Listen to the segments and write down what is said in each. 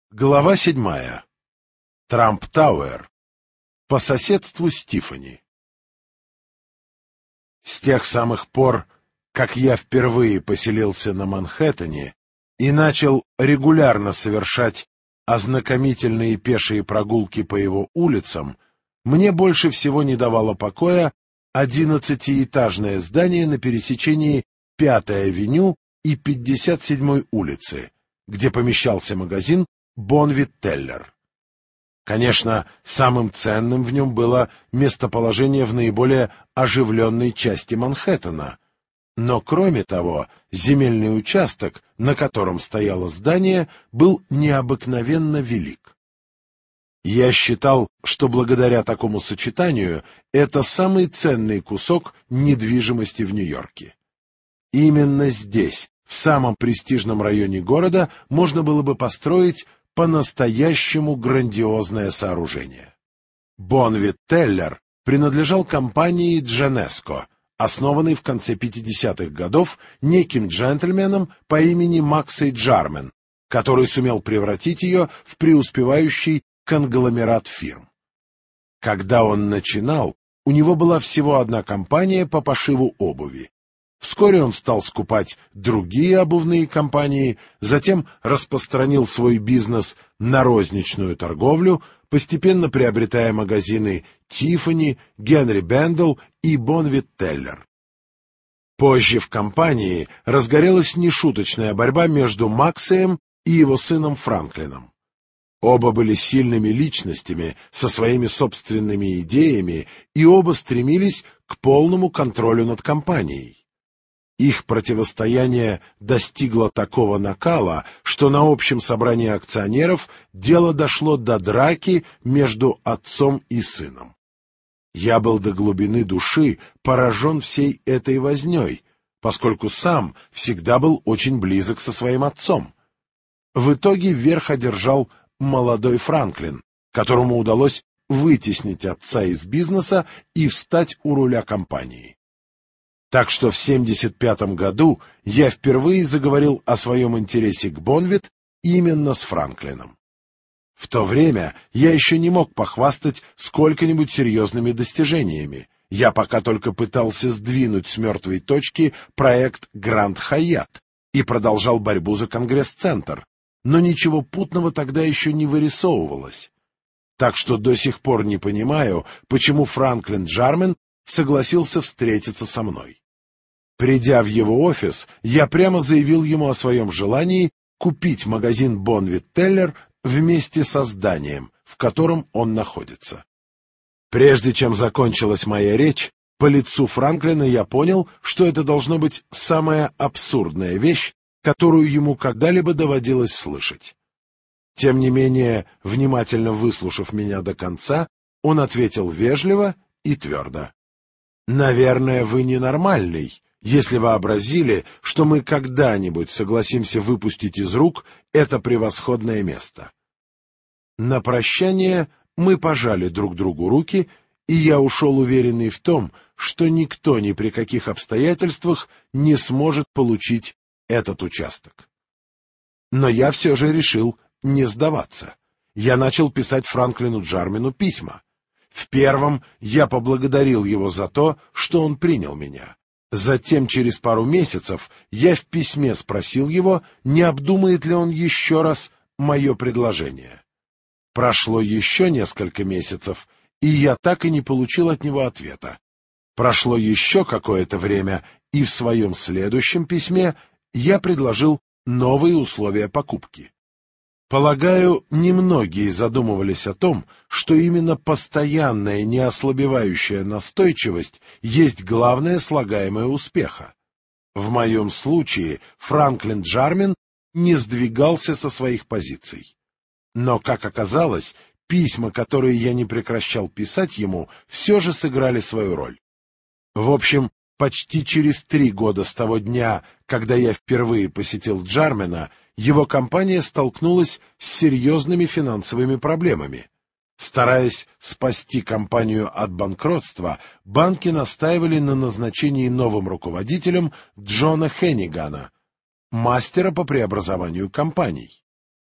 Глава 7. Трамп Тауэр. По соседству с Тиффани. С тех самых пор, как я впервые поселился на Манхэттене и начал регулярно совершать ознакомительные пешие прогулки по его улицам, мне больше всего не давало покоя 11-этажное здание на пересечении 5-й авеню и 57-й улицы, где помещался магазин Bonwit Teller. Конечно, самым ценным в нем было местоположение в наиболее оживленной части Манхэттена, но, кроме того, земельный участок, на котором стояло здание, был необыкновенно велик. Я считал, что благодаря такому сочетанию это самый ценный кусок недвижимости в Нью-Йорке. Именно здесь, в самом престижном районе города, можно было бы построить по-настоящему грандиозное сооружение. Bonwit Teller принадлежал компании Genesco, основанной в конце 50-х годов неким джентльменом по имени Максей Джармен, который сумел превратить ее в преуспевающий конгломерат фирм. Когда он начинал, у него была всего одна компания по пошиву обуви. Вскоре он стал скупать другие обувные компании, затем распространил свой бизнес на розничную торговлю, постепенно приобретая магазины Тиффани, Генри Бендел и Bonwit Teller. Позже в компании разгорелась нешуточная борьба между Максеем и его сыном Франклином. Оба были сильными личностями со своими собственными идеями, и оба стремились к полному контролю над компанией. Их противостояние достигло такого накала, что на общем собрании акционеров дело дошло до драки между отцом и сыном. Я был до глубины души поражен всей этой вознёй, поскольку сам всегда был очень близок со своим отцом. В итоге верх одержал молодой Франклин, которому удалось вытеснить отца из бизнеса и встать у руля компании. Так что в 1975 году я впервые заговорил о своем интересе к Bonwit именно с Франклином. В то время я еще не мог похвастать сколько-нибудь серьезными достижениями. Я пока только пытался сдвинуть с мертвой точки проект Гранд Хайат и продолжал борьбу за Конгресс-центр, но ничего путного тогда еще не вырисовывалось. Так что до сих пор не понимаю, почему Франклин Джармен согласился встретиться со мной. Придя в его офис, я прямо заявил ему о своем желании купить магазин Bonwit Teller вместе со зданием, в котором он находится. Прежде чем закончилась моя речь, по лицу Франклина я понял, что это должно быть самая абсурдная вещь, которую ему когда-либо доводилось слышать. Тем не менее, внимательно выслушав меня до конца, он ответил вежливо и твердо: «Наверное, вы ненормальный, если вообразили, что мы когда-нибудь согласимся выпустить из рук это превосходное место». На прощание мы пожали друг другу руки, и я ушел уверенный в том, что никто ни при каких обстоятельствах не сможет получить этот участок. Но я все же решил не сдаваться. Я начал писать Франклину Джармену письма. В первом я поблагодарил его за то, что он принял меня. Затем, через пару месяцев, я в письме спросил его, не обдумает ли он еще раз мое предложение. Прошло еще несколько месяцев, и я так и не получил от него ответа. Прошло еще какое-то время, и в своем следующем письме я предложил новые условия покупки. Полагаю, немногие задумывались о том, что именно постоянная неослабевающая настойчивость есть главное слагаемое успеха. В моем случае Франклин Джармен не сдвигался со своих позиций. Но, как оказалось, письма, которые я не прекращал писать ему, все же сыграли свою роль. В общем, почти через 3 года с того дня, когда я впервые посетил Джармена, его компания столкнулась с серьезными финансовыми проблемами. Стараясь спасти компанию от банкротства, банки настаивали на назначении новым руководителем Джона Хеннигана, мастера по преобразованию компаний.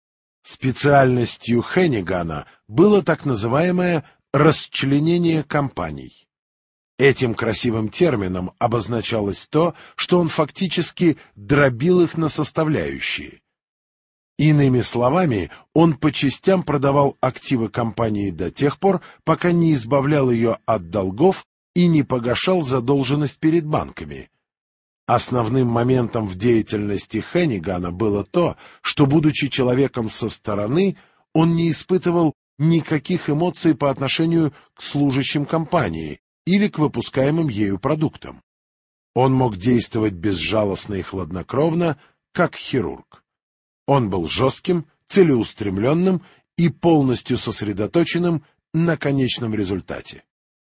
Специальностью Хеннигана было так называемое расчленение компаний. Этим красивым термином обозначалось то, что он фактически дробил их на составляющие. Иными словами, он по частям продавал активы компании до тех пор, пока не избавлял ее от долгов и не погашал задолженность перед банками. Основным моментом в деятельности Хеннигана было то, что, будучи человеком со стороны, он не испытывал никаких эмоций по отношению к служащим компании или к выпускаемым ею продуктам. Он мог действовать безжалостно и хладнокровно, как хирург. Он был жестким, целеустремленным и полностью сосредоточенным на конечном результате.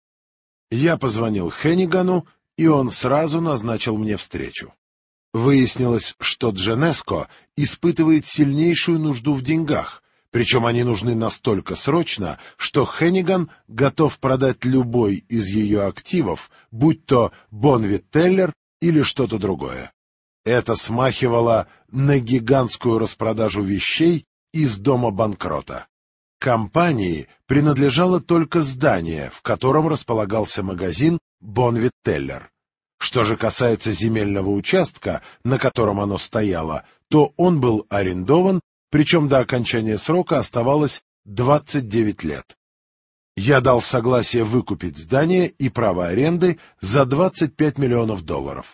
Я позвонил Хеннигану, и он сразу назначил мне встречу. Выяснилось, что Дженеско испытывает сильнейшую нужду в деньгах, причем они нужны настолько срочно, что Хенниган готов продать любой из ее активов, будь то Бонвит Теллер или что-то другое. Это смахивало на гигантскую распродажу вещей из дома банкрота. Компании принадлежало только здание, в котором располагался магазин Бонвит Теллер. Что же касается земельного участка, на котором оно стояло, то он был арендован, причем до окончания срока оставалось 29 лет. Я дал согласие выкупить здание и право аренды за $25 миллионов.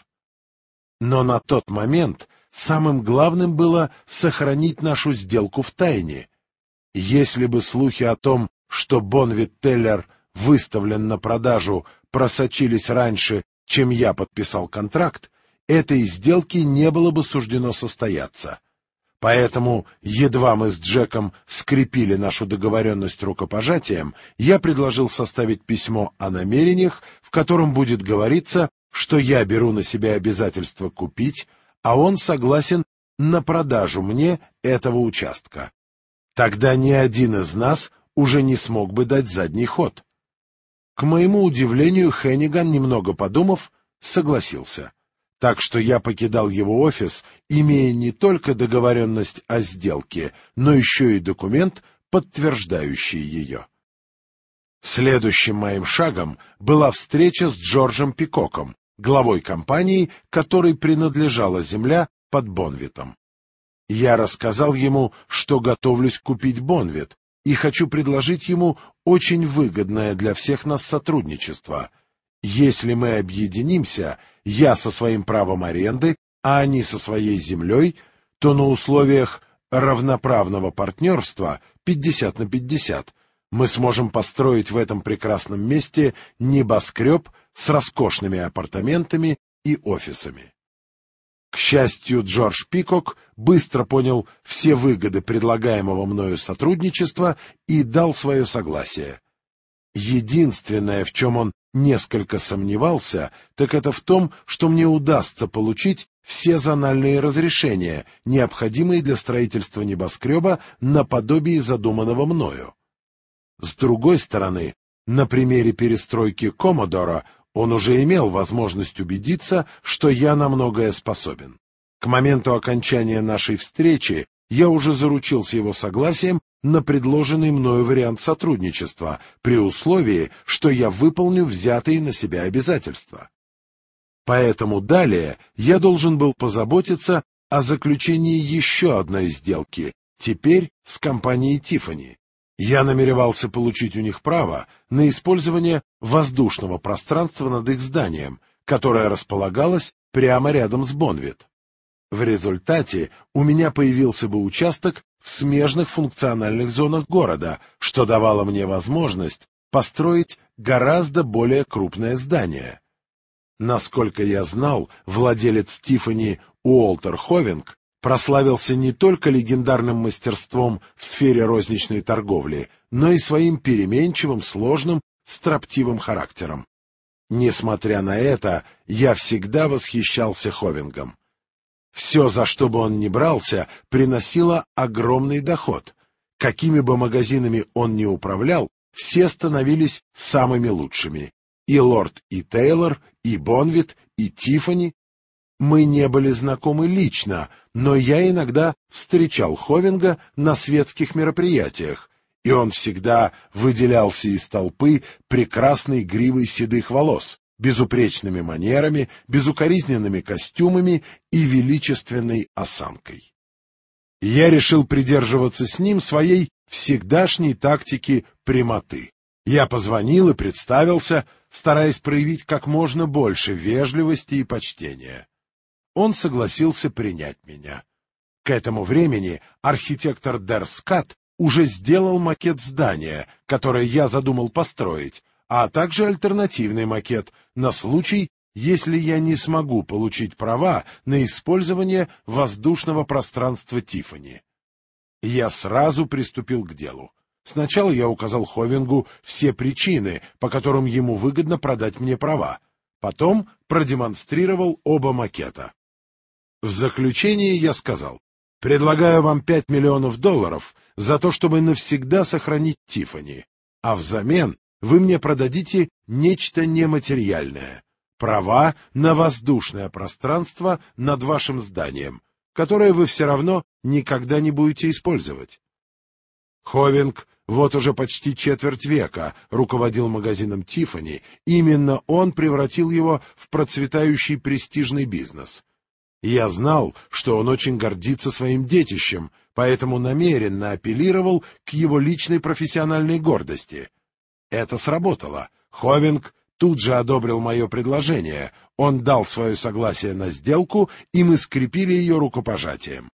Но на тот момент самым главным было сохранить нашу сделку в тайне. Если бы слухи о том, что Бонвит Теллер выставлен на продажу, просочились раньше, чем я подписал контракт, этой сделки не было бы суждено состояться. Поэтому, едва мы с Джеком скрепили нашу договоренность рукопожатием, я предложил составить письмо о намерениях, в котором будет говориться, что я беру на себя обязательство купить, а он согласен на продажу мне этого участка. Тогда ни один из нас уже не смог бы дать задний ход. К моему удивлению, Хенниган, немного подумав, согласился. Так что я покидал его офис, имея не только договоренность о сделке, но еще и документ, подтверждающий ее. Следующим моим шагом была встреча с Джорджем Пикоком, главой компании, которой принадлежала земля под Бонвитом. Я рассказал ему, что готовлюсь купить Бонвит, и хочу предложить ему очень выгодное для всех нас сотрудничество. Если мы объединимся, я со своим правом аренды, а они со своей землей, то на условиях равноправного партнерства 50 на 50 мы сможем построить в этом прекрасном месте небоскреб с роскошными апартаментами и офисами. К счастью, Джордж Пикок быстро понял все выгоды предлагаемого мною сотрудничества и дал свое согласие. Единственное, в чем он несколько сомневался, так это в том, что мне удастся получить все зональные разрешения, необходимые для строительства небоскреба наподобие задуманного мною. С другой стороны, на примере перестройки Коммодора он уже имел возможность убедиться, что я на многое способен. К моменту окончания нашей встречи я уже заручился его согласием на предложенный мною вариант сотрудничества, при условии, что я выполню взятые на себя обязательства. Поэтому далее я должен был позаботиться о заключении еще одной сделки, теперь с компанией Тиффани. Я намеревался получить у них право на использование воздушного пространства над их зданием, которое располагалось прямо рядом с Бонвит. В результате у меня появился бы участок в смежных функциональных зонах города, что давало мне возможность построить гораздо более крупное здание. Насколько я знал, владелец Тиффани Уолтер Ховинг прославился не только легендарным мастерством в сфере розничной торговли, но и своим переменчивым, сложным, строптивым характером. Несмотря на это, я всегда восхищался Ховингом. Все, за что бы он ни брался, приносило огромный доход. Какими бы магазинами он ни управлял, все становились самыми лучшими. И Лорд, и Тейлор, и Бонвит, и Тиффани. Мы не были знакомы лично, но я иногда встречал Ховинга на светских мероприятиях, и он всегда выделялся из толпы прекрасной гривой седых волос, безупречными манерами, безукоризненными костюмами и величественной осанкой. Я решил придерживаться с ним своей всегдашней тактики прямоты. Я позвонил и представился, стараясь проявить как можно больше вежливости и почтения. Он согласился принять меня. К этому времени архитектор Дер Скат уже сделал макет здания, которое я задумал построить, а также альтернативный макет на случай, если я не смогу получить права на использование воздушного пространства Тиффани. Я сразу приступил к делу. Сначала я указал Ховингу все причины, по которым ему выгодно продать мне права. Потом продемонстрировал оба макета. В заключение я сказал: предлагаю вам $5 миллионов за то, чтобы навсегда сохранить Тиффани, а взамен вы мне продадите нечто нематериальное — права на воздушное пространство над вашим зданием, которое вы все равно никогда не будете использовать. Ховинг вот уже почти четверть века руководил магазином Тиффани, именно он превратил его в процветающий престижный бизнес. Я знал, что он очень гордится своим детищем, поэтому намеренно апеллировал к его личной профессиональной гордости. Это сработало. Ховинг тут же одобрил мое предложение, он дал свое согласие на сделку, и мы скрепили ее рукопожатием.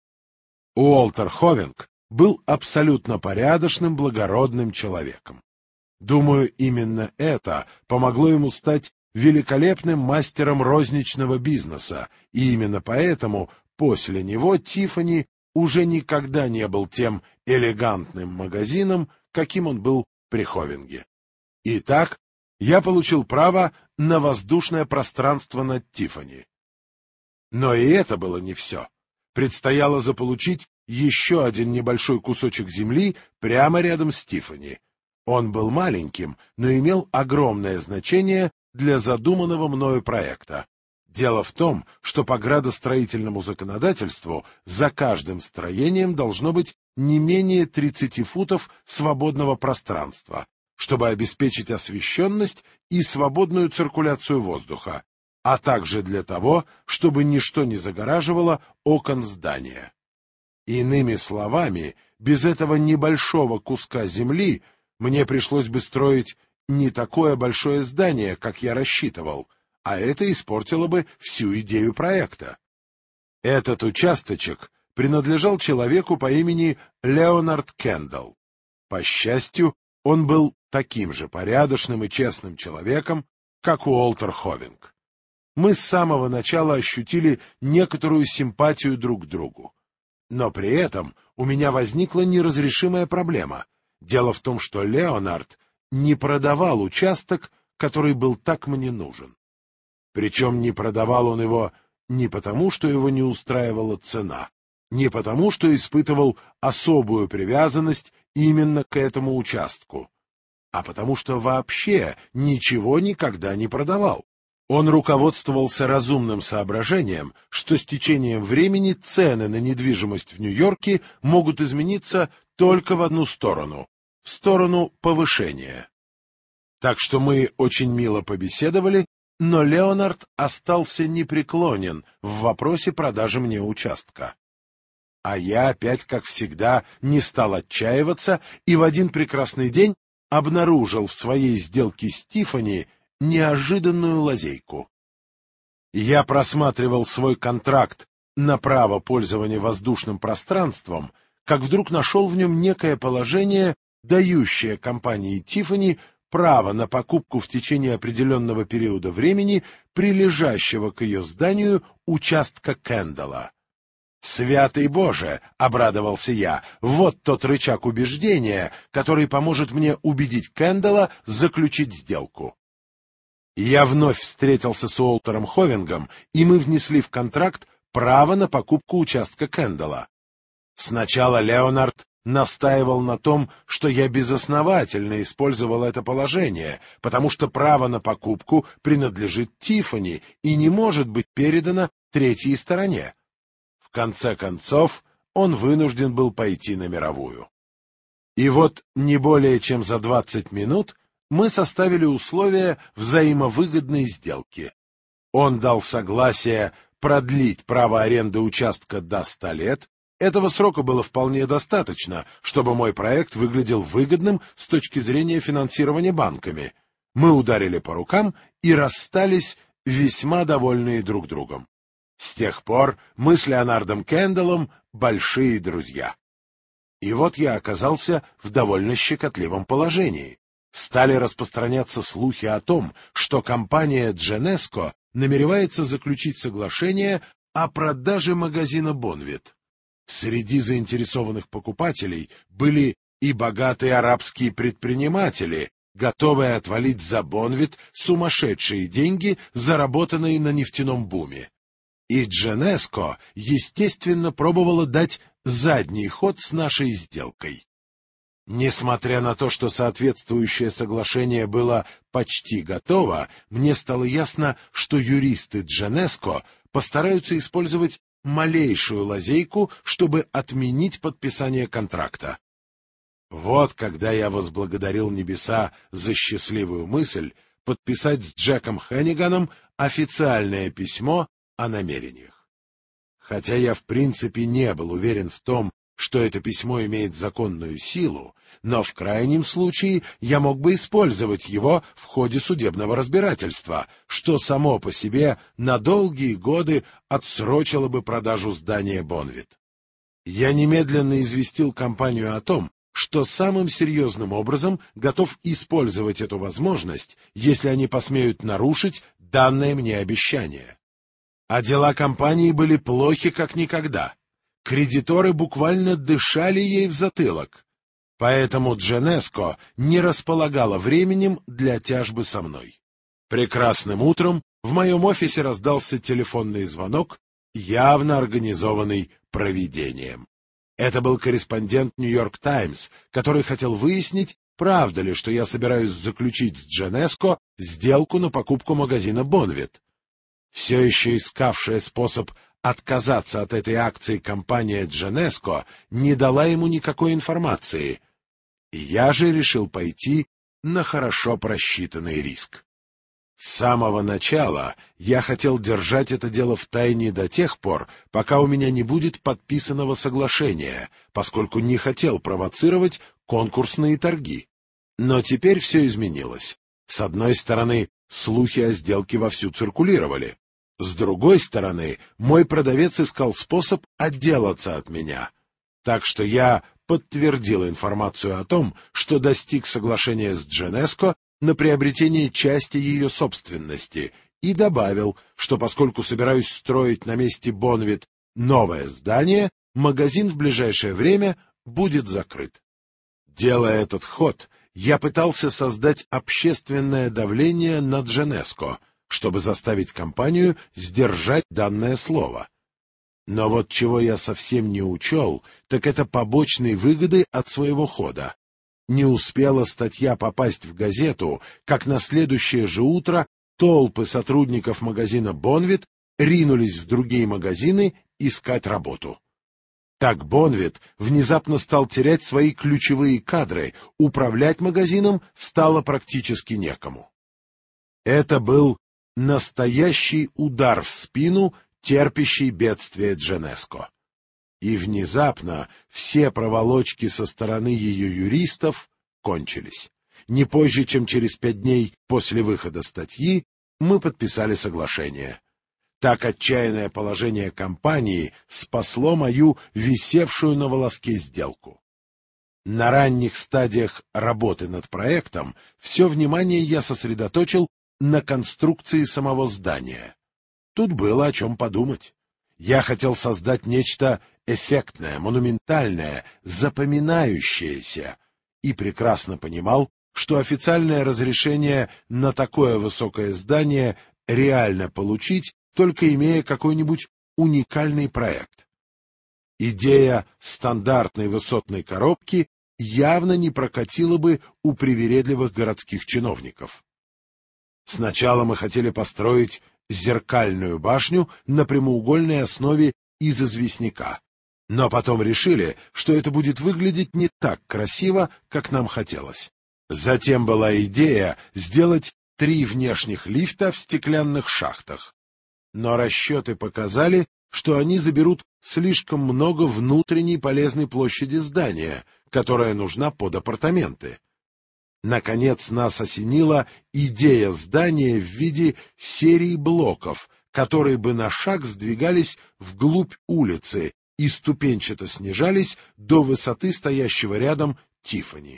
Уолтер Ховинг был абсолютно порядочным, благородным человеком. Думаю, именно это помогло ему стать великолепным мастером розничного бизнеса, и именно поэтому после него Тиффани уже никогда не был тем элегантным магазином, каким он был при Ховинге. Итак, я получил право на воздушное пространство над Тиффани. Но и это было не все. Предстояло заполучить еще один небольшой кусочек земли прямо рядом с Тиффани. Он был маленьким, но имел огромное значение для задуманного мною проекта. Дело в том, что по градостроительному законодательству за каждым строением должно быть не менее 30 футов свободного пространства, чтобы обеспечить освещенность и свободную циркуляцию воздуха, а также для того, чтобы ничто не загораживало окон здания. Иными словами, без этого небольшого куска земли мне пришлось бы строить не такое большое здание, как я рассчитывал, а это испортило бы всю идею проекта. Этот участочек принадлежал человеку по имени Леонард Кендалл. По счастью, он был таким же порядочным и честным человеком, как Уолтер Ховинг. Мы с самого начала ощутили некоторую симпатию друг к другу. Но при этом у меня возникла неразрешимая проблема. Дело в том, что Леонард не продавал участок, который был так мне нужен. Причем не продавал он его не потому, что его не устраивала цена, не потому, что испытывал особую привязанность именно к этому участку, а потому что вообще ничего никогда не продавал. Он руководствовался разумным соображением, что с течением времени цены на недвижимость в Нью-Йорке могут измениться только в одну сторону — в сторону повышения. Так что мы очень мило побеседовали, но Леонард остался непреклонен в вопросе продажи мне участка. А я опять, как всегда, не стал отчаиваться и в один прекрасный день обнаружил в своей сделке с Тиффани неожиданную лазейку. Я просматривал свой контракт на право пользования воздушным пространством, как вдруг нашел в нем некое положение, дающее компании Тиффани право на покупку в течение определенного периода времени прилежащего к ее зданию участка Кендалла. «Святый Боже!» — обрадовался я. «Вот тот рычаг убеждения, который поможет мне убедить Кендалла заключить сделку». Я вновь встретился с Уолтером Ховингом, и мы внесли в контракт право на покупку участка Кендалла. Сначала Леонард настаивал на том, что я безосновательно использовал это положение, потому что право на покупку принадлежит Тиффани и не может быть передано третьей стороне. В конце концов, он вынужден был пойти на мировую. И вот не более чем за 20 минут мы составили условия взаимовыгодной сделки. Он дал согласие продлить право аренды участка до 100 лет. Этого срока было вполне достаточно, чтобы мой проект выглядел выгодным с точки зрения финансирования банками. Мы ударили по рукам и расстались весьма довольные друг другом. С тех пор мы с Леонардом Кендаллом большие друзья. И вот я оказался в довольно щекотливом положении. Стали распространяться слухи о том, что компания Дженеско намеревается заключить соглашение о продаже магазина «Бонвит». Среди заинтересованных покупателей были и богатые арабские предприниматели, готовые отвалить за «Бонвит» сумасшедшие деньги, заработанные на нефтяном буме. И Дженеско, естественно, пробовала дать задний ход с нашей сделкой. Несмотря на то, что соответствующее соглашение было почти готово, мне стало ясно, что юристы Дженеско постараются использовать малейшую лазейку, чтобы отменить подписание контракта. Вот когда я возблагодарил небеса за счастливую мысль подписать с Джеком Хенниганом официальное письмо о намерениях. Хотя я в принципе не был уверен в том, что это письмо имеет законную силу, но в крайнем случае я мог бы использовать его в ходе судебного разбирательства, что само по себе на долгие годы отсрочило бы продажу здания «Бонвит». Я немедленно известил компанию о том, что самым серьезным образом готов использовать эту возможность, если они посмеют нарушить данное мне обещание. А дела компании были плохи как никогда. Кредиторы буквально дышали ей в затылок. Поэтому Дженеско не располагала временем для тяжбы со мной. Прекрасным утром в моем офисе раздался телефонный звонок, явно организованный провидением. Это был корреспондент «Нью-Йорк Таймс», который хотел выяснить, правда ли, что я собираюсь заключить с Дженеско сделку на покупку магазина «Бонвит». Все еще искавшая способ отказаться от этой акции компания Дженеско не дала ему никакой информации, и я же решил пойти на хорошо просчитанный риск. С самого начала я хотел держать это дело в тайне до тех пор, пока у меня не будет подписанного соглашения, поскольку не хотел провоцировать конкурсные торги. Но теперь все изменилось. С одной стороны, слухи о сделке вовсю циркулировали. С другой стороны, мой продавец искал способ отделаться от меня. Так что я подтвердил информацию о том, что достиг соглашения с Дженеско на приобретение части ее собственности, и добавил, что поскольку собираюсь строить на месте «Бонвит» новое здание, магазин в ближайшее время будет закрыт. Делая этот ход, я пытался создать общественное давление на Дженеско, чтобы заставить компанию сдержать данное слово. Но вот чего я совсем не учел, так это побочные выгоды от своего хода. Не успела статья попасть в газету, как на следующее же утро толпы сотрудников магазина «Бонвит» ринулись в другие магазины искать работу. Так «Бонвит» внезапно стал терять свои ключевые кадры, управлять магазином стало практически некому. Это был настоящий удар в спину, терпящий бедствие Дженеско. И внезапно все проволочки со стороны ее юристов кончились. Не позже, чем через 5 дней после выхода статьи, мы подписали соглашение. Так отчаянное положение компании спасло мою висевшую на волоске сделку. На ранних стадиях работы над проектом все внимание я сосредоточил на конструкции самого здания. Тут было о чем подумать. Я хотел создать нечто эффектное, монументальное, запоминающееся, и прекрасно понимал, что официальное разрешение на такое высокое здание реально получить, только имея какой-нибудь уникальный проект. Идея стандартной высотной коробки явно не прокатила бы у привередливых городских чиновников. Сначала мы хотели построить зеркальную башню на прямоугольной основе из известняка, но потом решили, что это будет выглядеть не так красиво, как нам хотелось. Затем была идея сделать 3 внешних лифта в стеклянных шахтах, но расчеты показали, что они заберут слишком много внутренней полезной площади здания, которая нужна под апартаменты. Наконец нас осенила идея здания в виде серии блоков, которые бы на шаг сдвигались вглубь улицы и ступенчато снижались до высоты стоящего рядом Тиффани.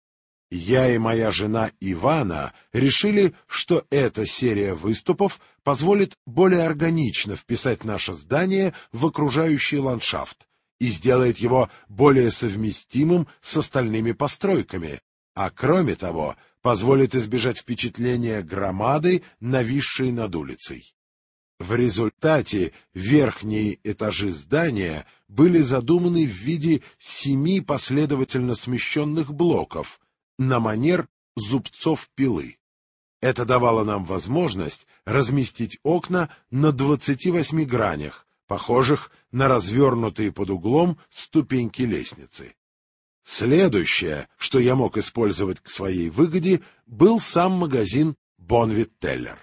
Я и моя жена Ивана решили, что эта серия выступов позволит более органично вписать наше здание в окружающий ландшафт и сделает его более совместимым с остальными постройками, а кроме того позволит избежать впечатления громады, нависшей над улицей. В результате верхние этажи здания были задуманы в виде 7 последовательно смещенных блоков, на манер зубцов пилы. Это давало нам возможность разместить окна на 28 гранях, похожих на развернутые под углом ступеньки лестницы. Следующее, что я мог использовать к своей выгоде, был сам магазин Bonwit-Teller.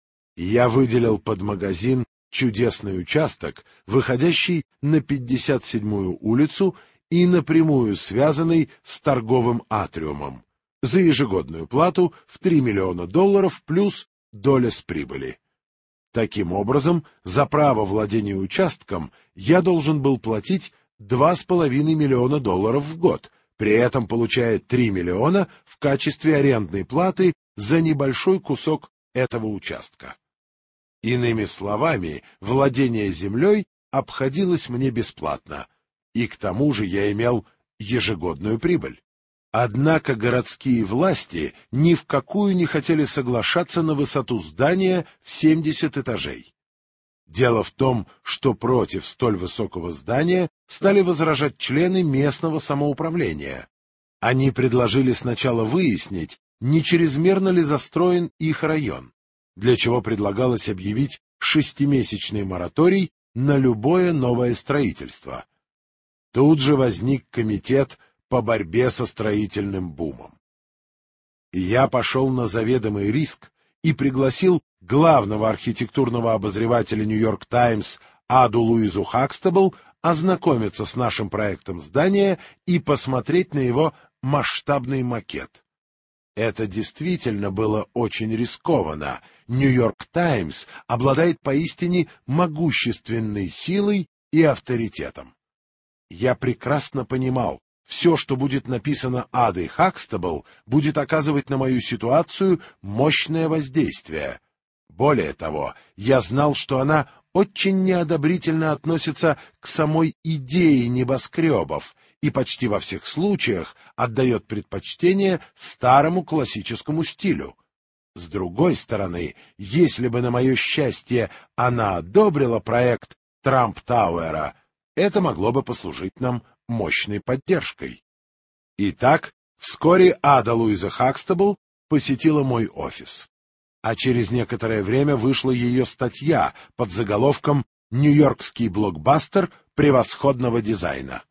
Я выделил под магазин чудесный участок, выходящий на 57-ю улицу и напрямую связанный с торговым атриумом, за ежегодную плату в $3 миллиона плюс доля с прибыли. Таким образом, за право владения участком я должен был платить $2,5 миллиона в год, при этом получая 3 миллиона в качестве арендной платы за небольшой кусок этого участка. Иными словами, владение землей обходилось мне бесплатно, и к тому же я имел ежегодную прибыль. Однако городские власти ни в какую не хотели соглашаться на высоту здания в 70 этажей. Дело в том, что против столь высокого здания стали возражать члены местного самоуправления. Они предложили сначала выяснить, не чрезмерно ли застроен их район, для чего предлагалось объявить 6-месячный мораторий на любое новое строительство. Тут же возник комитет по борьбе со строительным бумом. Я пошел на заведомый риск и пригласил главного архитектурного обозревателя «Нью-Йорк Таймс» Аду Луизу Хакстабл ознакомиться с нашим проектом здания и посмотреть на его масштабный макет. Это действительно было очень рискованно. «Нью-Йорк Таймс» обладает поистине могущественной силой и авторитетом. Я прекрасно понимал, все, что будет написано Адой Хакстабл, будет оказывать на мою ситуацию мощное воздействие. Более того, я знал, что она очень неодобрительно относится к самой идее небоскребов и почти во всех случаях отдает предпочтение старому классическому стилю. С другой стороны, если бы на мое счастье она одобрила проект Трамп-Тауэра, это могло бы послужить нам мощной поддержкой. Итак, вскоре Ада Луиза Хакстабл посетила мой офис, а через некоторое время вышла ее статья под заголовком «Нью-Йоркский блокбастер превосходного дизайна».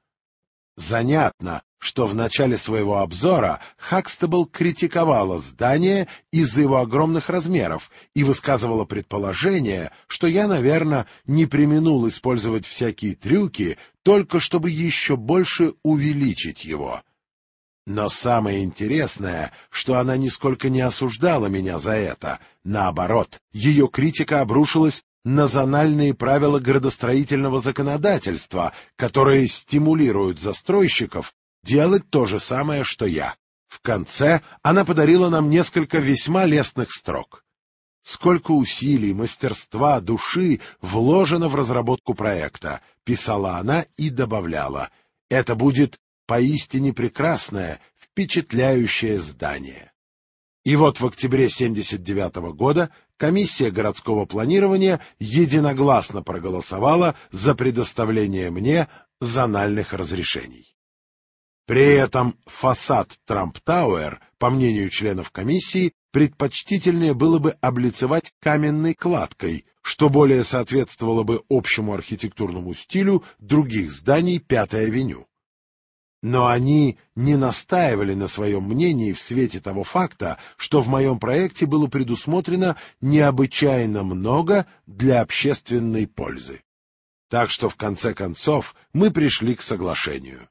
Занятно, что в начале своего обзора Хакстабл критиковала здание из-за его огромных размеров и высказывала предположение, что я, наверное, не преминул использовать всякие трюки, только чтобы еще больше увеличить его. Но самое интересное, что она нисколько не осуждала меня за это. Наоборот, ее критика обрушилась на зональные правила градостроительного законодательства, которые стимулируют застройщиков делать то же самое, что я. В конце она подарила нам несколько весьма лестных строк. Сколько усилий, мастерства, души вложено в разработку проекта, писала она и добавляла. Это будет поистине прекрасное, впечатляющее здание. И вот в октябре 1979 года комиссия городского планирования единогласно проголосовала за предоставление мне зональных разрешений. При этом фасад Трамп-Тауэр, по мнению членов комиссии, предпочтительнее было бы облицевать каменной кладкой, что более соответствовало бы общему архитектурному стилю других зданий Пятой авеню. Но они не настаивали на своем мнении в свете того факта, что в моем проекте было предусмотрено необычайно много для общественной пользы. Так что в конце концов мы пришли к соглашению.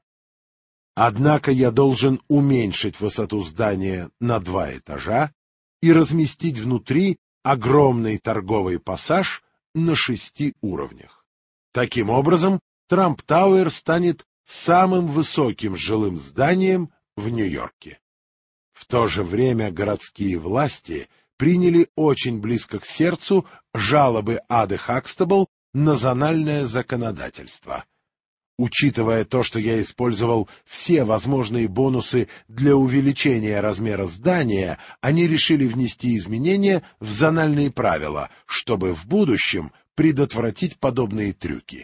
Однако я должен уменьшить высоту здания на 2 этажа и разместить внутри огромный торговый пассаж на 6 уровнях. Таким образом, Трамп-Тауэр станет самым высоким жилым зданием в Нью-Йорке. В то же время городские власти приняли очень близко к сердцу жалобы Ады Хакстабл на зональное законодательство. Учитывая то, что я использовал все возможные бонусы для увеличения размера здания, они решили внести изменения в зональные правила, чтобы в будущем предотвратить подобные трюки.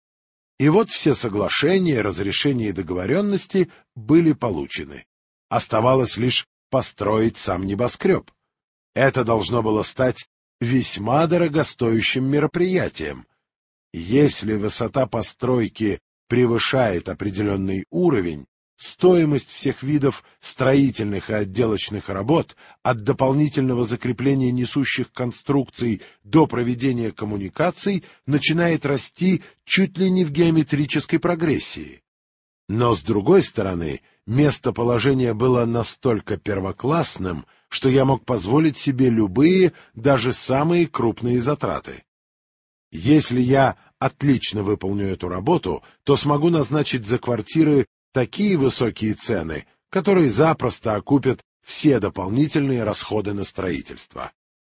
И вот все соглашения, разрешения и договоренности были получены. Оставалось лишь построить сам небоскреб. Это должно было стать весьма дорогостоящим мероприятием. Если высота постройки превышает определенный уровень, стоимость всех видов строительных и отделочных работ, от дополнительного закрепления несущих конструкций до проведения коммуникаций, начинает расти чуть ли не в геометрической прогрессии. Но, с другой стороны, местоположение было настолько первоклассным, что я мог позволить себе любые, даже самые крупные затраты. Если я отлично выполню эту работу, то смогу назначить за квартиры такие высокие цены, которые запросто окупят все дополнительные расходы на строительство.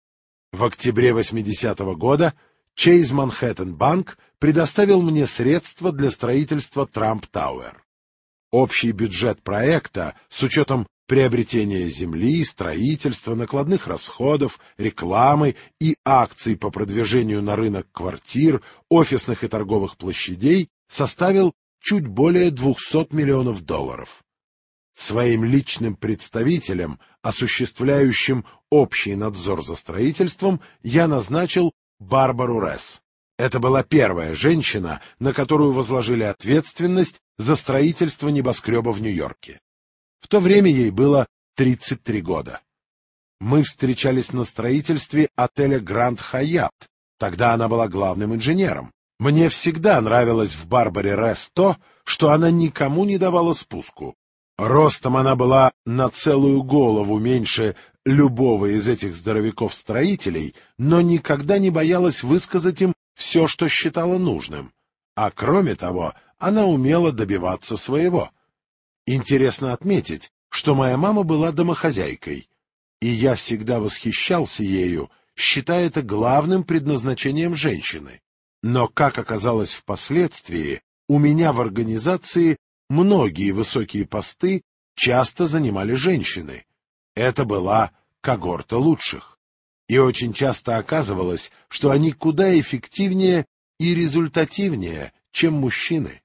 В октябре 80-го года Chase Manhattan Bank предоставил мне средства для строительства Трамп-Тауэр. Общий бюджет проекта, с учетом приобретения земли, строительства, накладных расходов, рекламы и акций по продвижению на рынок квартир, офисных и торговых площадей, составил чуть более $200 миллионов. Своим личным представителем, осуществляющим общий надзор за строительством, я назначил Барбару Ресс. Это была первая женщина, на которую возложили ответственность за строительство небоскреба в Нью-Йорке. В то время ей было 33 года. Мы встречались на строительстве отеля Гранд Хайат. Тогда она была главным инженером. Мне всегда нравилось в Барбаре Ресс то, что она никому не давала спуску. Ростом она была на целую голову меньше любого из этих здоровяков-строителей, но никогда не боялась высказать им все, что считала нужным. А кроме того, она умела добиваться своего. Интересно отметить, что моя мама была домохозяйкой, и я всегда восхищался ею, считая это главным предназначением женщины. Но, как оказалось впоследствии, у меня в организации многие высокие посты часто занимали женщины. Это была когорта лучших. И очень часто оказывалось, что они куда эффективнее и результативнее, чем мужчины.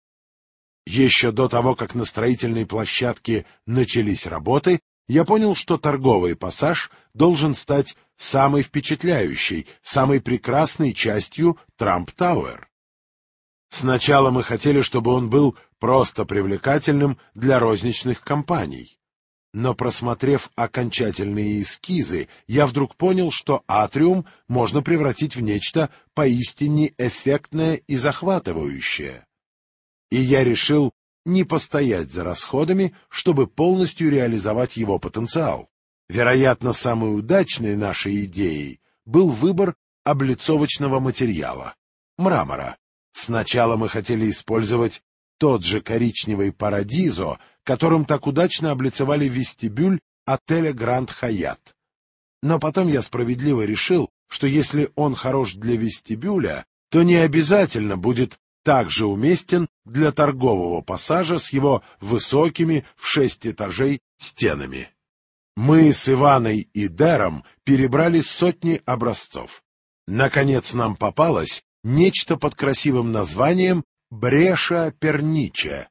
Еще до того, как на строительной площадке начались работы, я понял, что торговый пассаж должен стать самой впечатляющей, самой прекрасной частью Трамп-Тауэр. Сначала мы хотели, чтобы он был просто привлекательным для розничных компаний. Но, просмотрев окончательные эскизы, я вдруг понял, что атриум можно превратить в нечто поистине эффектное и захватывающее. И я решил не постоять за расходами, чтобы полностью реализовать его потенциал. Вероятно, самой удачной нашей идеей был выбор облицовочного материала — мрамора. Сначала мы хотели использовать тот же коричневый парадизо, которым так удачно облицевали вестибюль отеля Гранд Хайат. Но потом я справедливо решил, что если он хорош для вестибюля, то не обязательно будет также уместен для торгового пассажа с его высокими в 6 этажей стенами. Мы с Иваной и Дэром перебрали сотни образцов. Наконец нам попалось нечто под красивым названием бреша перниче,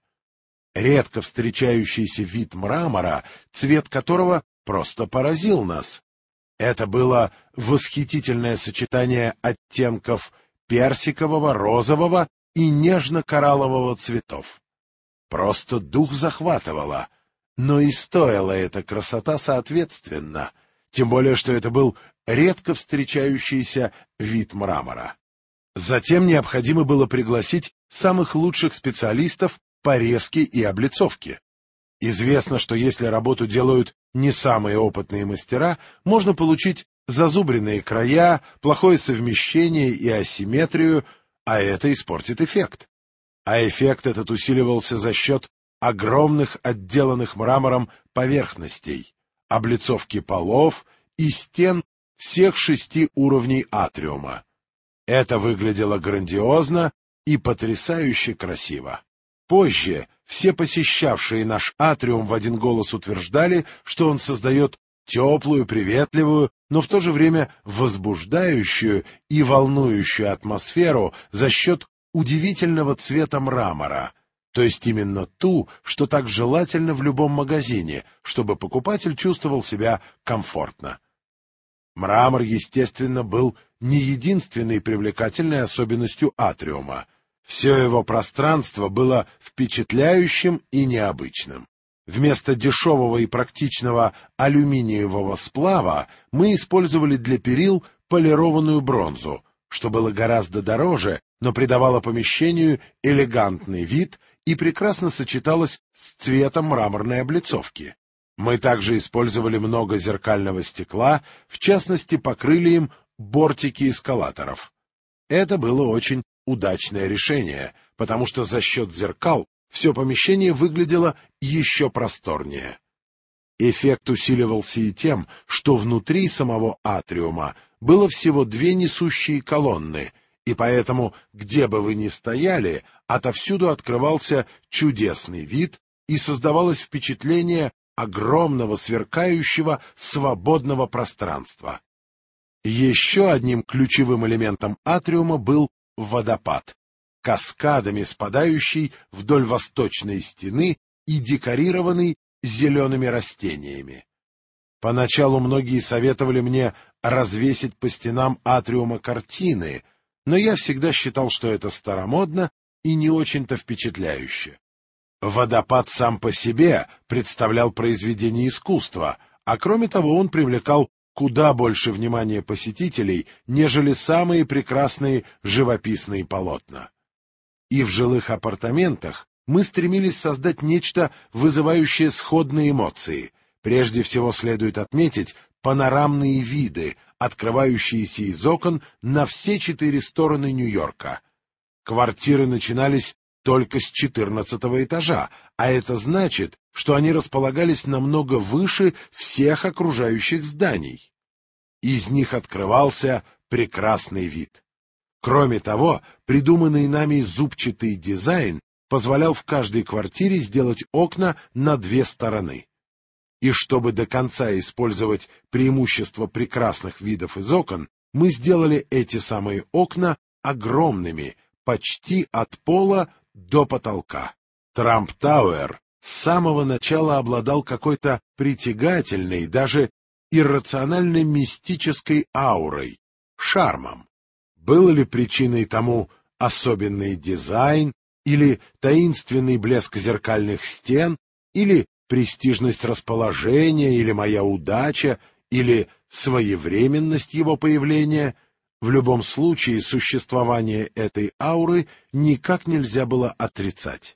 редко встречающийся вид мрамора, цвет которого просто поразил нас. Это было восхитительное сочетание оттенков персикового, розового и нежно-кораллового цветов. Просто дух захватывало, но и стоила эта красота соответственно, тем более что это был редко встречающийся вид мрамора. Затем необходимо было пригласить самых лучших специалистов по резке и облицовке. Известно, что если работу делают не самые опытные мастера, можно получить зазубренные края, плохое совмещение и асимметрию, а это испортит эффект. А эффект этот усиливался за счет огромных отделанных мрамором поверхностей, облицовки полов и стен всех 6 уровней атриума. Это выглядело грандиозно и потрясающе красиво. Позже все посещавшие наш атриум в один голос утверждали, что он создает теплую, приветливую, но в то же время возбуждающую и волнующую атмосферу за счет удивительного цвета мрамора, то есть именно ту, что так желательно в любом магазине, чтобы покупатель чувствовал себя комфортно. Мрамор, естественно, был не единственной привлекательной особенностью атриума. Все его пространство было впечатляющим и необычным. Вместо дешевого и практичного алюминиевого сплава мы использовали для перил полированную бронзу, что было гораздо дороже, но придавало помещению элегантный вид и прекрасно сочеталось с цветом мраморной облицовки. Мы также использовали много зеркального стекла, в частности, покрыли им бортики эскалаторов. Это было очень удачное решение, потому что за счет зеркал все помещение выглядело еще просторнее. Эффект усиливался и тем, что внутри самого атриума было всего 2 несущие колонны, и поэтому, где бы вы ни стояли, отовсюду открывался чудесный вид и создавалось впечатление огромного, сверкающего, свободного пространства. Еще одним ключевым элементом атриума был водопад, каскадами спадающий вдоль восточной стены и декорированный зелеными растениями. Поначалу многие советовали мне развесить по стенам атриума картины, но я всегда считал, что это старомодно и не очень-то впечатляюще. Водопад сам по себе представлял произведение искусства, а кроме того он привлекал куда больше внимания посетителей, нежели самые прекрасные живописные полотна. И в жилых апартаментах мы стремились создать нечто, вызывающее сходные эмоции. Прежде всего следует отметить панорамные виды, открывающиеся из окон на все 4 стороны Нью-Йорка. Квартиры начинались только с 14-го этажа, а это значит, что они располагались намного выше всех окружающих зданий. Из них открывался прекрасный вид. Кроме того, придуманный нами зубчатый дизайн позволял в каждой квартире сделать окна на 2 стороны. И чтобы до конца использовать преимущество прекрасных видов из окон, мы сделали эти самые окна огромными, почти от пола до потолка. Трамп Тауэр с самого начала обладал какой-то притягательной, даже иррационально-мистической аурой, шармом. Был ли причиной тому особенный дизайн, или таинственный блеск зеркальных стен, или престижность расположения, или моя удача, или своевременность его появления, в любом случае существование этой ауры никак нельзя было отрицать.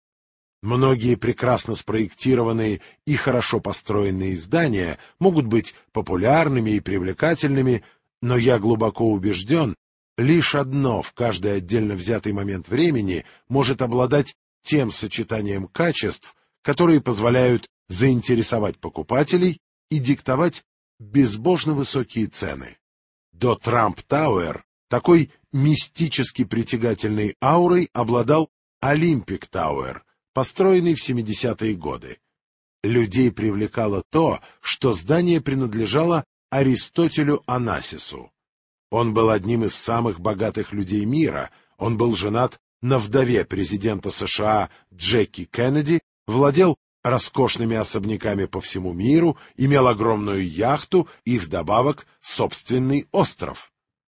Многие прекрасно спроектированные и хорошо построенные здания могут быть популярными и привлекательными, но я глубоко убежден, лишь одно в каждый отдельно взятый момент времени может обладать тем сочетанием качеств, которые позволяют заинтересовать покупателей и диктовать безбожно высокие цены. До Трамп Тауэр такой мистически притягательной аурой обладал Олимпик Тауэр, построенный в 70-е годы. Людей привлекало то, что здание принадлежало Аристотелю Онасису. Он был одним из самых богатых людей мира, он был женат на вдове президента США Джеки Кеннеди, владел роскошными особняками по всему миру, имел огромную яхту и вдобавок собственный остров.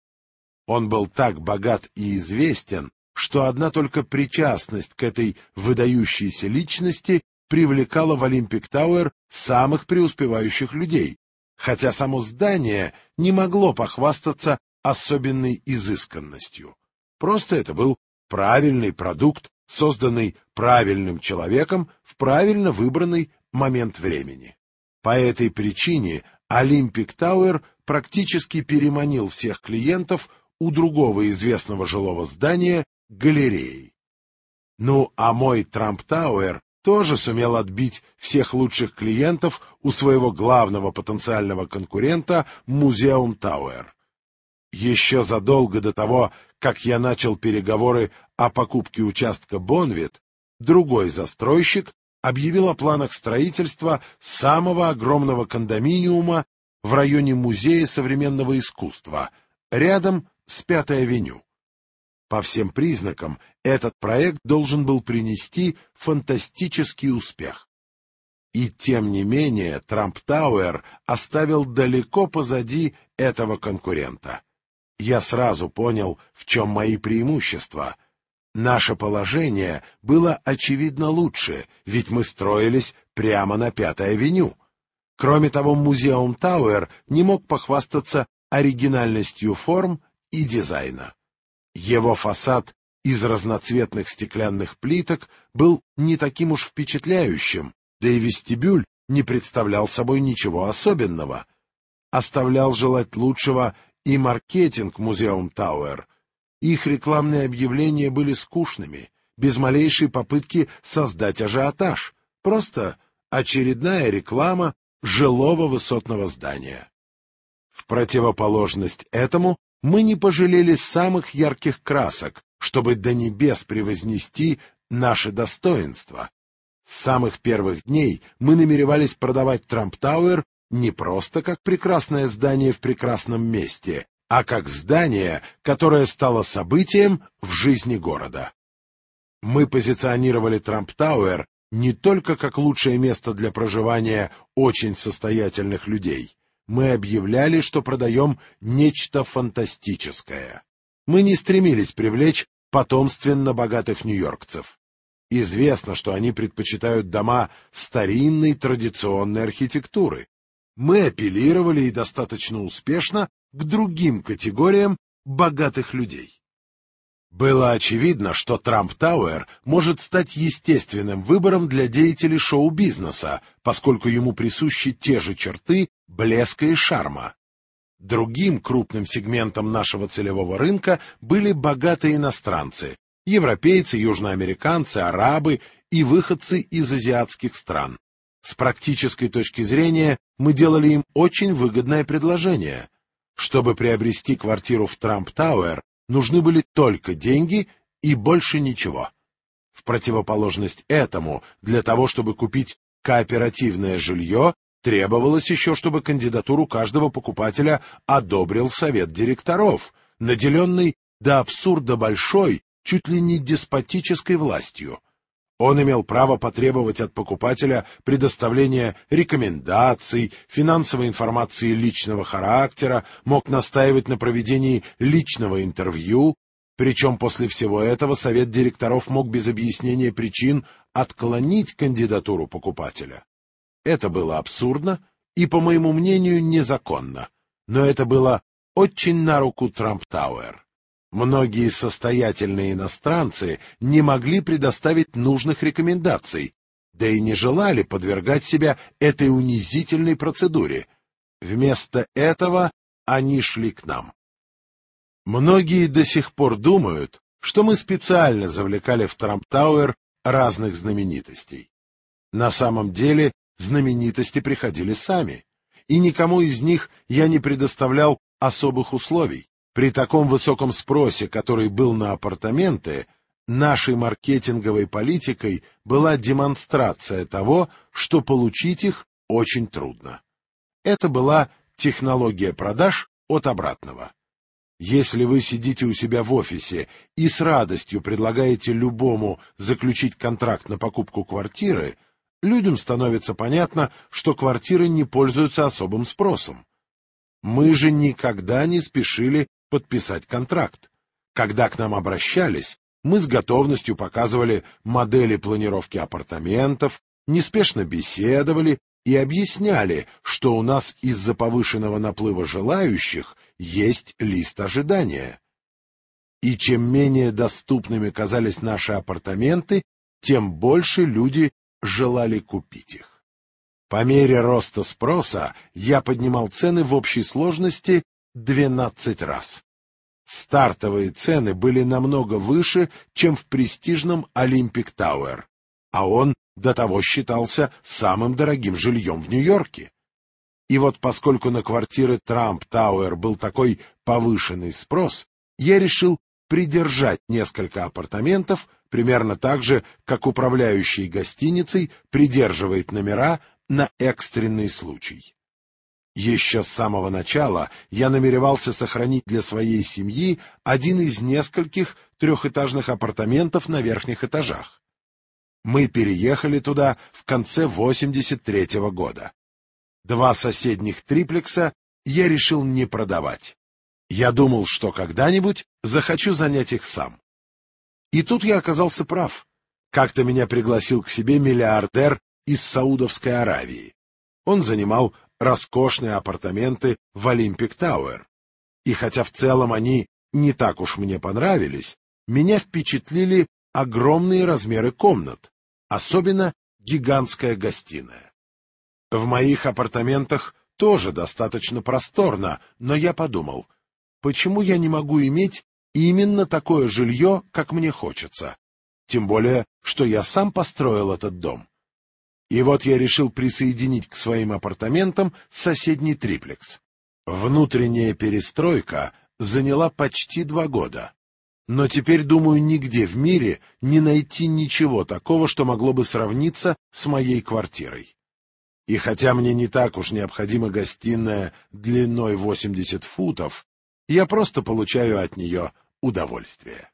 Он был так богат и известен, что одна только причастность к этой выдающейся личности привлекала в Олимпик Тауэр самых преуспевающих людей, хотя само здание не могло похвастаться особенной изысканностью. Просто это был правильный продукт, созданный правильным человеком в правильно выбранный момент времени. По этой причине Олимпик Тауэр практически переманил всех клиентов у другого известного жилого здания галереи. Ну, а мой Трамп Тауэр тоже сумел отбить всех лучших клиентов у своего главного потенциального конкурента Музеум Тауэр. Еще задолго до того, как я начал переговоры о покупке участка Бонвит, другой застройщик объявил о планах строительства самого огромного кондоминиума в районе Музея современного искусства, рядом с Пятой авеню. По всем признакам, этот проект должен был принести фантастический успех. И тем не менее, Трамп Тауэр оставил далеко позади этого конкурента. Я сразу понял, в чем мои преимущества. Наше положение было очевидно лучше, ведь мы строились прямо на Пятой авеню. Кроме того, Музеум Тауэр не мог похвастаться оригинальностью форм и дизайна. Его фасад из разноцветных стеклянных плиток был не таким уж впечатляющим, да и вестибюль не представлял собой ничего особенного. Оставлял желать лучшего и маркетинг Музеум Тауэр. Их рекламные объявления были скучными, без малейшей попытки создать ажиотаж, просто очередная реклама жилого высотного здания. В противоположность этому мы не пожалели самых ярких красок, чтобы до небес превознести наши достоинства. С самых первых дней мы намеревались продавать Трамп Тауэр не просто как прекрасное здание в прекрасном месте, а как здание, которое стало событием в жизни города. Мы позиционировали Трамп Тауэр не только как лучшее место для проживания очень состоятельных людей. Мы объявляли, что продаем нечто фантастическое. Мы не стремились привлечь потомственно богатых нью-йоркцев. Известно, что они предпочитают дома старинной традиционной архитектуры. Мы апеллировали и достаточно успешно к другим категориям богатых людей. Было очевидно, что Трамп Тауэр может стать естественным выбором для деятелей шоу-бизнеса, поскольку ему присущи те же черты блеска и шарма. Другим крупным сегментом нашего целевого рынка были богатые иностранцы, европейцы, южноамериканцы, арабы и выходцы из азиатских стран. С практической точки зрения мы делали им очень выгодное предложение. Чтобы приобрести квартиру в Трамп Тауэр, нужны были только деньги и больше ничего. В противоположность этому, для того, чтобы купить кооперативное жилье, требовалось еще, чтобы кандидатуру каждого покупателя одобрил совет директоров, наделенный до абсурда большой, чуть ли не деспотической властью. Он имел право потребовать от покупателя предоставления рекомендаций, финансовой информации личного характера, мог настаивать на проведении личного интервью, причем после всего этого совет директоров мог без объяснения причин отклонить кандидатуру покупателя. Это было абсурдно и, по моему мнению, незаконно, но это было очень на руку Трамп Тауэр. Многие состоятельные иностранцы не могли предоставить нужных рекомендаций, да и не желали подвергать себя этой унизительной процедуре. Вместо этого они шли к нам. Многие до сих пор думают, что мы специально завлекали в Трамп Тауэр разных знаменитостей. На самом деле знаменитости приходили сами, и никому из них я не предоставлял особых условий. При таком высоком спросе, который был на апартаменты, нашей маркетинговой политикой была демонстрация того, что получить их очень трудно. Это была технология продаж от обратного. Если вы сидите у себя в офисе и с радостью предлагаете любому заключить контракт на покупку квартиры, людям становится понятно, что квартиры не пользуются особым спросом. Мы же никогда не спешили подписать контракт. Когда к нам обращались, мы с готовностью показывали модели планировки апартаментов, неспешно беседовали и объясняли, что у нас из-за повышенного наплыва желающих есть лист ожидания. И чем менее доступными казались наши апартаменты, тем больше люди желали купить их. По мере роста спроса я поднимал цены в общей сложности 12 раз. Стартовые цены были намного выше, чем в престижном Olympic Tower, а он до того считался самым дорогим жильем в Нью-Йорке. И вот поскольку на квартиры Trump Tower был такой повышенный спрос, я решил придержать несколько апартаментов, примерно так же, как управляющий гостиницей придерживает номера на экстренный случай. Еще с самого начала я намеревался сохранить для своей семьи один из нескольких трехэтажных апартаментов на верхних этажах. Мы переехали туда в конце 1983 года. 2 соседних триплекса я решил не продавать. Я думал, что когда-нибудь захочу занять их сам. И тут я оказался прав. Как-то меня пригласил к себе миллиардер из Саудовской Аравии. Он занимал роскошные апартаменты в Olympic Tower. И хотя в целом они не так уж мне понравились, меня впечатлили огромные размеры комнат, особенно гигантская гостиная. В моих апартаментах тоже достаточно просторно, но я подумал, почему я не могу иметь именно такое жилье, как мне хочется? Тем более, что я сам построил этот дом. И вот я решил присоединить к своим апартаментам соседний триплекс. Внутренняя перестройка заняла почти 2 года. Но теперь, думаю, нигде в мире не найти ничего такого, что могло бы сравниться с моей квартирой. И хотя мне не так уж необходима гостиная длиной 80 футов, я просто получаю от нее удовольствие.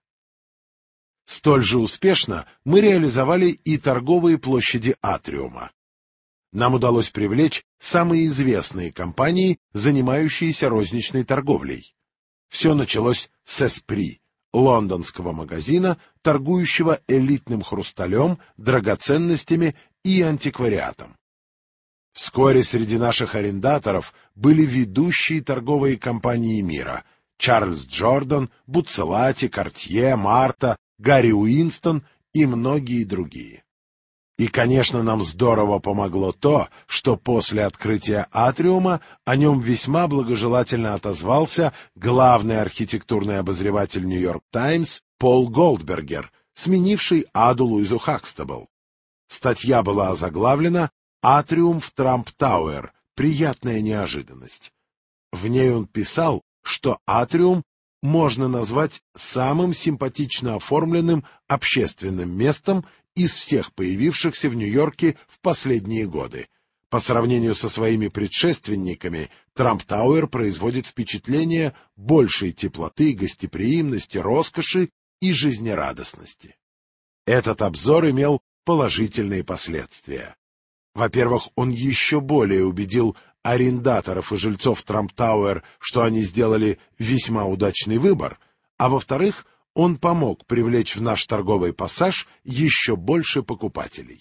Столь же успешно мы реализовали и торговые площади Атриума. Нам удалось привлечь самые известные компании, занимающиеся розничной торговлей. Все началось с Esprit, лондонского магазина, торгующего элитным хрусталем, драгоценностями и антиквариатом. Вскоре среди наших арендаторов были ведущие торговые компании мира: Чарльз Джордан, Буццелати, Картье, Марта, Гарри Уинстон и многие другие. И, конечно, нам здорово помогло то, что после открытия Атриума о нем весьма благожелательно отозвался главный архитектурный обозреватель «Нью-Йорк Таймс» Пол Голдбергер, сменивший Аду Луизу Хакстабл. Статья была озаглавлена «Атриум в Trump Tower. Приятная неожиданность». В ней он писал, что Атриум можно назвать самым симпатично оформленным общественным местом из всех появившихся в Нью-Йорке в последние годы. По сравнению со своими предшественниками, Trump Tower производит впечатление большей теплоты, гостеприимности, роскоши и жизнерадостности. Этот обзор имел положительные последствия. Во-первых, он еще более убедил арендаторов и жильцов Trump Tower, что они сделали весьма удачный выбор, а во-вторых, он помог привлечь в наш торговый пассаж еще больше покупателей.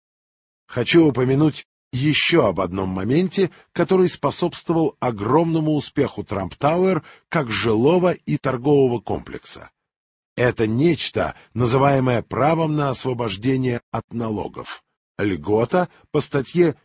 Хочу упомянуть еще об одном моменте, который способствовал огромному успеху Trump Tower как жилого и торгового комплекса. Это нечто, называемое правом на освобождение от налогов. Льгота по статье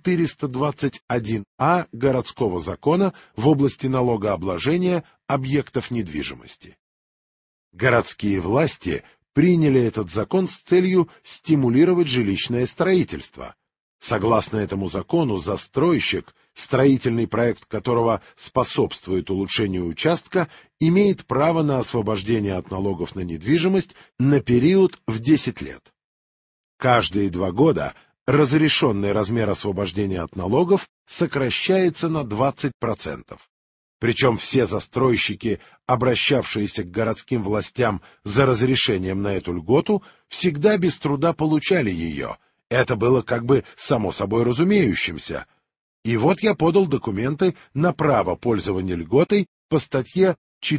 421А Городского закона в области налогообложения объектов недвижимости. Городские власти приняли этот закон с целью стимулировать жилищное строительство. Согласно этому закону, застройщик, строительный проект которого способствует улучшению участка, имеет право на освобождение от налогов на недвижимость на период в 10 лет. Каждые 2 года разрешенный размер освобождения от налогов сокращается на 20%. Причем все застройщики, обращавшиеся к городским властям за разрешением на эту льготу, всегда без труда получали ее. Это было как бы само собой разумеющимся. И вот я подал документы на право пользования льготой по статье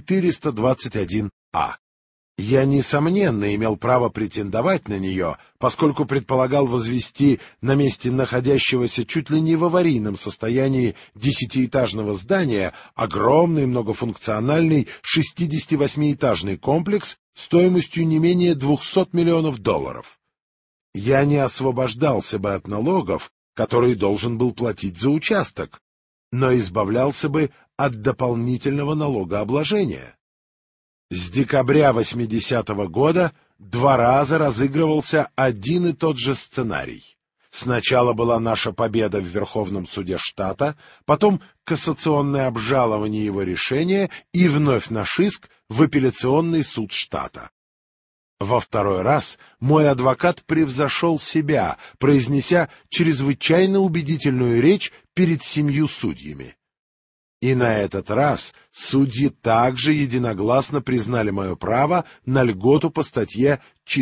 421А. Я, несомненно, имел право претендовать на нее, поскольку предполагал возвести на месте находящегося чуть ли не в аварийном состоянии 10-этажного здания огромный многофункциональный 68-этажный комплекс стоимостью не менее $200 миллионов. Я не освобождался бы от налогов, которые должен был платить за участок, но избавлялся бы от дополнительного налогообложения. С декабря 80-го года 2 раза разыгрывался один и тот же сценарий. Сначала была наша победа в Верховном суде штата, потом кассационное обжалование его решения и вновь наш иск в апелляционный суд штата. Во второй раз мой адвокат превзошел себя, произнеся чрезвычайно убедительную речь перед 7 судьями. И на этот раз судьи также единогласно признали мое право на льготу по статье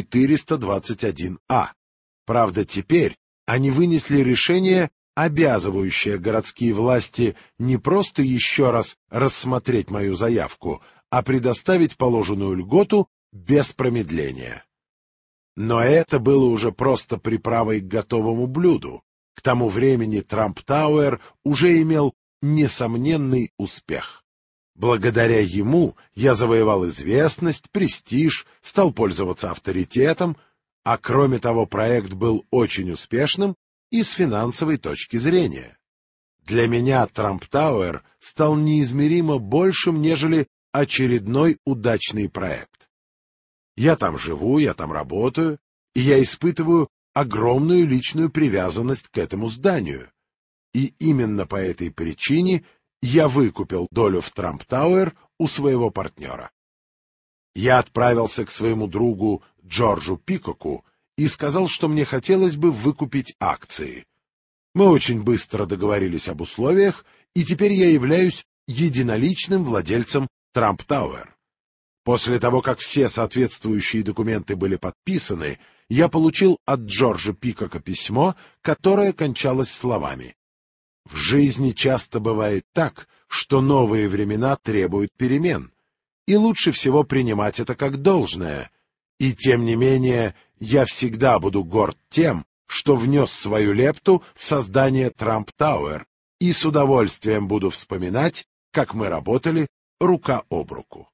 421А. Правда, теперь они вынесли решение, обязывающее городские власти не просто еще раз рассмотреть мою заявку, а предоставить положенную льготу без промедления. Но это было уже просто приправой к готовому блюду. К тому времени Трамп Тауэр уже имел несомненный успех. Благодаря ему я завоевал известность, престиж, стал пользоваться авторитетом, а кроме того проект был очень успешным и с финансовой точки зрения. Для меня Трамп Тауэр стал неизмеримо большим, нежели очередной удачный проект. Я там живу, я там работаю, и я испытываю огромную личную привязанность к этому зданию. И именно по этой причине я выкупил долю в Трамп Тауэр у своего партнера. Я отправился к своему другу Джорджу Пикоку и сказал, что мне хотелось бы выкупить акции. Мы очень быстро договорились об условиях, и теперь я являюсь единоличным владельцем Трамп Тауэр. После того, как все соответствующие документы были подписаны, я получил от Джорджа Пикока письмо, которое кончалось словами: «В жизни часто бывает так, что новые времена требуют перемен, и лучше всего принимать это как должное. И тем не менее, я всегда буду горд тем, что внес свою лепту в создание Трамп Тауэр, и с удовольствием буду вспоминать, как мы работали рука об руку».